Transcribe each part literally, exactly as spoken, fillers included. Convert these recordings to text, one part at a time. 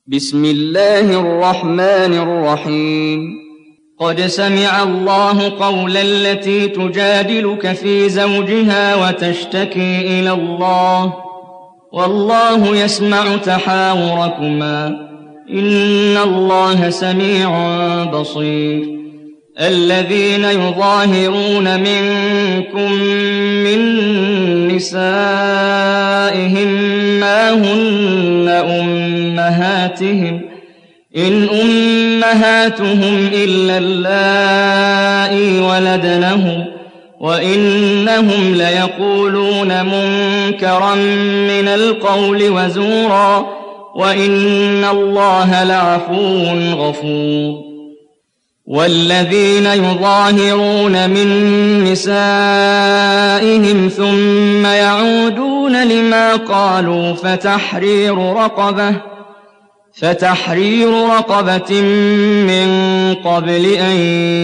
بسم الله الرحمن الرحيم قد سمع الله قول التي تجادلك في زوجها وتشتكي إلى الله والله يسمع تحاوركما إن الله سميع بصير. الذين يظاهرون منكم من نسائهم ما هن أمهاتهم إن أمهاتهم إلا اللائي ولدنهم وإنهم ليقولون منكرا من القول وزورا وإن الله لعفو غفور. والذين يظاهرون من نسائهم ثم يعودون لما قالوا فتحرير رقبة فتحرير رقبة من قبل أن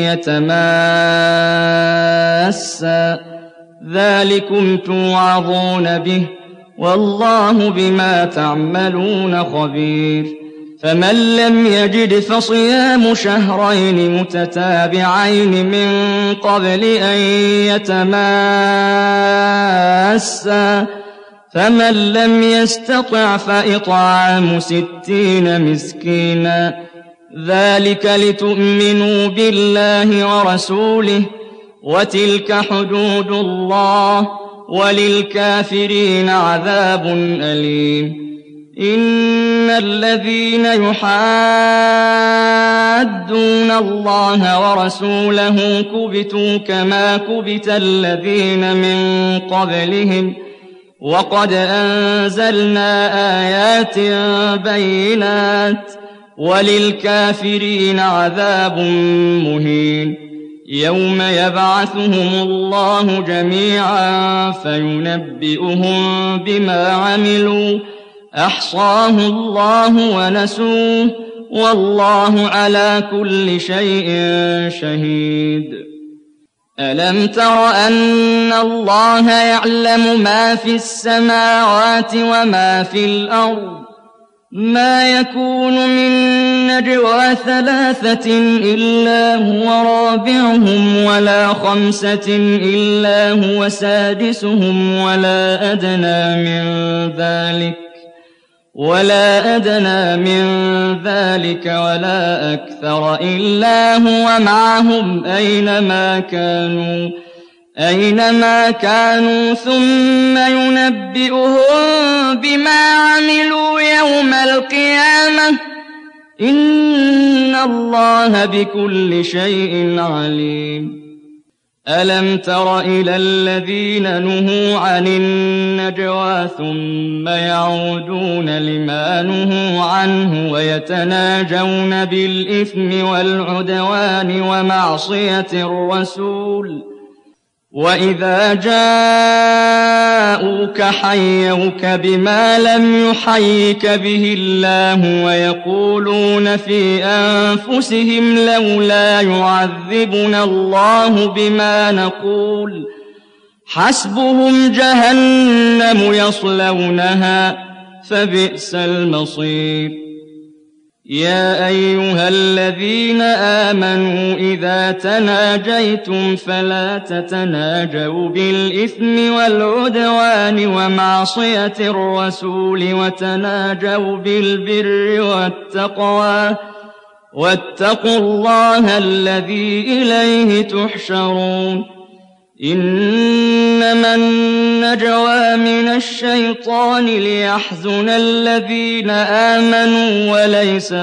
يتماسا ذلكم توعظون به والله بما تعملون خبير. فمن لم يجد فصيام شهرين متتابعين من قبل أن يتماسا فمن لم يستطع فإطعام ستين مسكينا ذلك لتؤمنوا بالله ورسوله وتلك حدود الله وللكافرين عذاب أليم. إن الذين يحادون الله ورسوله كبتوا كما كبت الذين من قبلهم وقد أنزلنا آيات بينات وللكافرين عذاب مهين. يوم يبعثهم الله جميعا فينبئهم بما عملوا أحصاه الله ونسوه والله على كل شيء شهيد. ألم تر أن الله يعلم ما في السماوات وما في الأرض ما يكون من نجوى ثلاثة إلا هو رابعهم ولا خمسة إلا هو سادسهم ولا أدنى من ذلك ولا أدنى من ذلك ولا أكثر إلا هو معهم أينما كانوا أينما كانوا ثم ينبئهم بما عملوا يوم القيامة إن الله بكل شيء عليم. ألم تر إلى الذين نهوا عن النجوى ثم يعودون لما نهوا عنه ويتناجون بالإثم والعدوان ومعصية الرسول وإذا جاءوك حيوك بما لم يحيك به الله ويقولون في أنفسهم لولا يعذبنا الله بما نقول حسبهم جهنم يصلونها فبئس المصير. يا أيها الذين آمنوا إذا تناجيتم فلا تتناجوا بالإثم والعدوان ومعصية الرسول وتناجوا بالبر والتقوى واتقوا الله الذي إليه تحشرون. إنما النجوى من الشيطان ليحزن الذين آمنوا وليس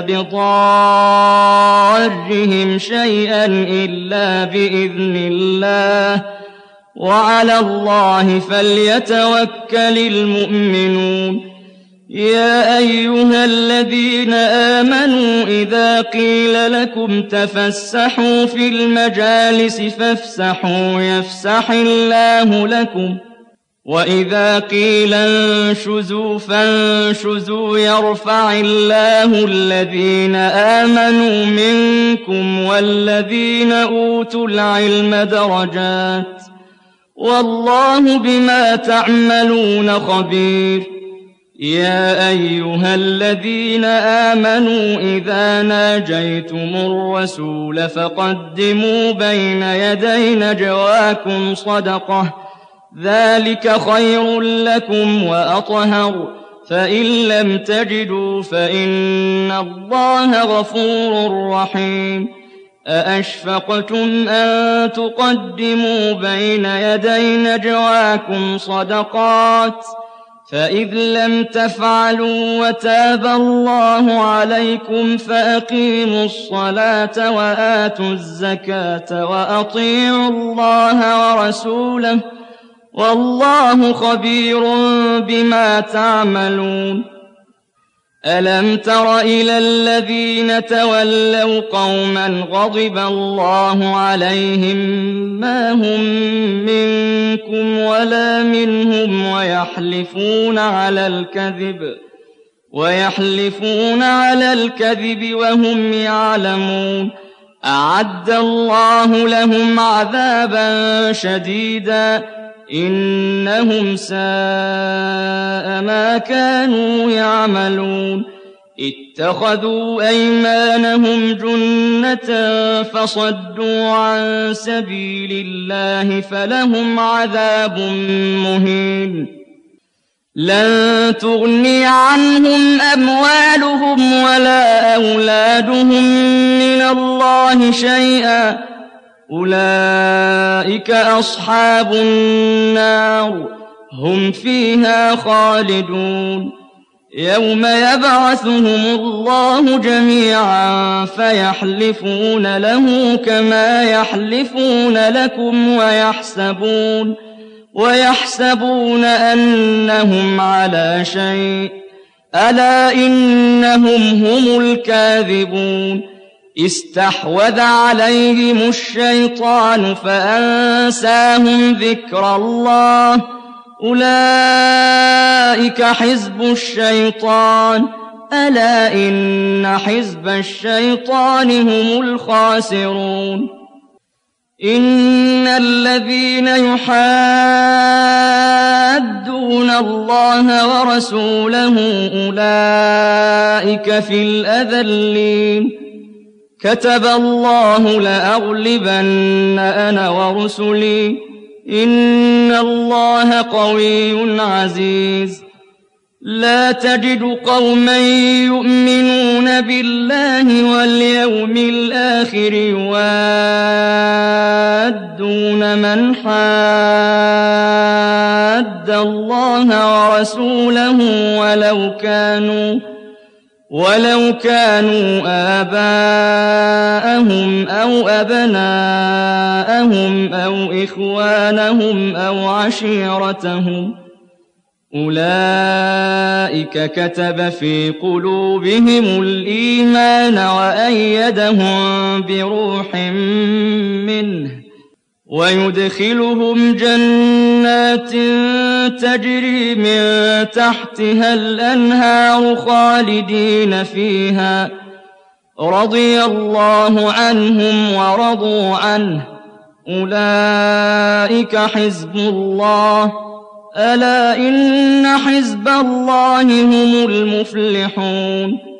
بضارهم شيئا إلا بإذن الله وعلى الله فليتوكل المؤمنون. يا أيها الذين آمنوا إذا قيل لكم تفسحوا في المجالس فافسحوا يفسح الله لكم وإذا قيل انشزوا فانشزوا يرفع الله الذين آمنوا منكم والذين أوتوا العلم درجات والله بما تعملون خبير. يا أيها الذين آمنوا إذا ناجيتم الرسول فقدموا بين يدي نجواكم صدقة ذلك خير لكم وأطهر فإن لم تجدوا فإن الله غفور رحيم أأشفقتم أن تقدموا بين يدي نجواكم صدقات فإذ لم تفعلوا وتاب الله عليكم فأقيموا الصلاة وآتوا الزكاة وأطيعوا الله ورسوله والله خبير بما تعملون ألم تر إلى الذين تولوا قوما غضب الله عليهم ما هم منكم ولا منهم ويحلفون على الكذب ويحلفون على الكذب وهم يعلمون أعد الله لهم عذابا شديدا إنهم ساء ما كانوا يعملون اتخذوا أيمانهم جنة فصدوا عن سبيل الله فلهم عذاب مهين لن تغني عنهم أموالهم ولا أولادهم من الله شيئا أولئك أصحاب النار هم فيها خالدون يوم يبعثهم الله جميعا فيحلفون له كما يحلفون لكم ويحسبون ويحسبون أنهم على شيء ألا إنهم هم الكاذبون استحوذ عليهم الشيطان فأنساهم ذكر الله أولئك حزب الشيطان ألا إن حزب الشيطان هم الخاسرون إن الذين يحادون الله ورسوله أولئك في الأذلين كتب الله لأغلبن أنا ورسلي إن الله قوي عزيز لا تجد قوما يؤمنون بالله واليوم الآخر يوادون من حاد الله ورسوله ولو كانوا ولو كانوا آباءهم أو أبناءهم أو إخوانهم أو عشيرتهم أولئك كتب في قلوبهم الإيمان وأيدهم بروح منه ويدخلهم جنات تجري من تحتها الأنهار خالدين فيها رضي الله عنهم ورضوا عنه أولئك حزب الله ألا إن حزب الله هم المفلحون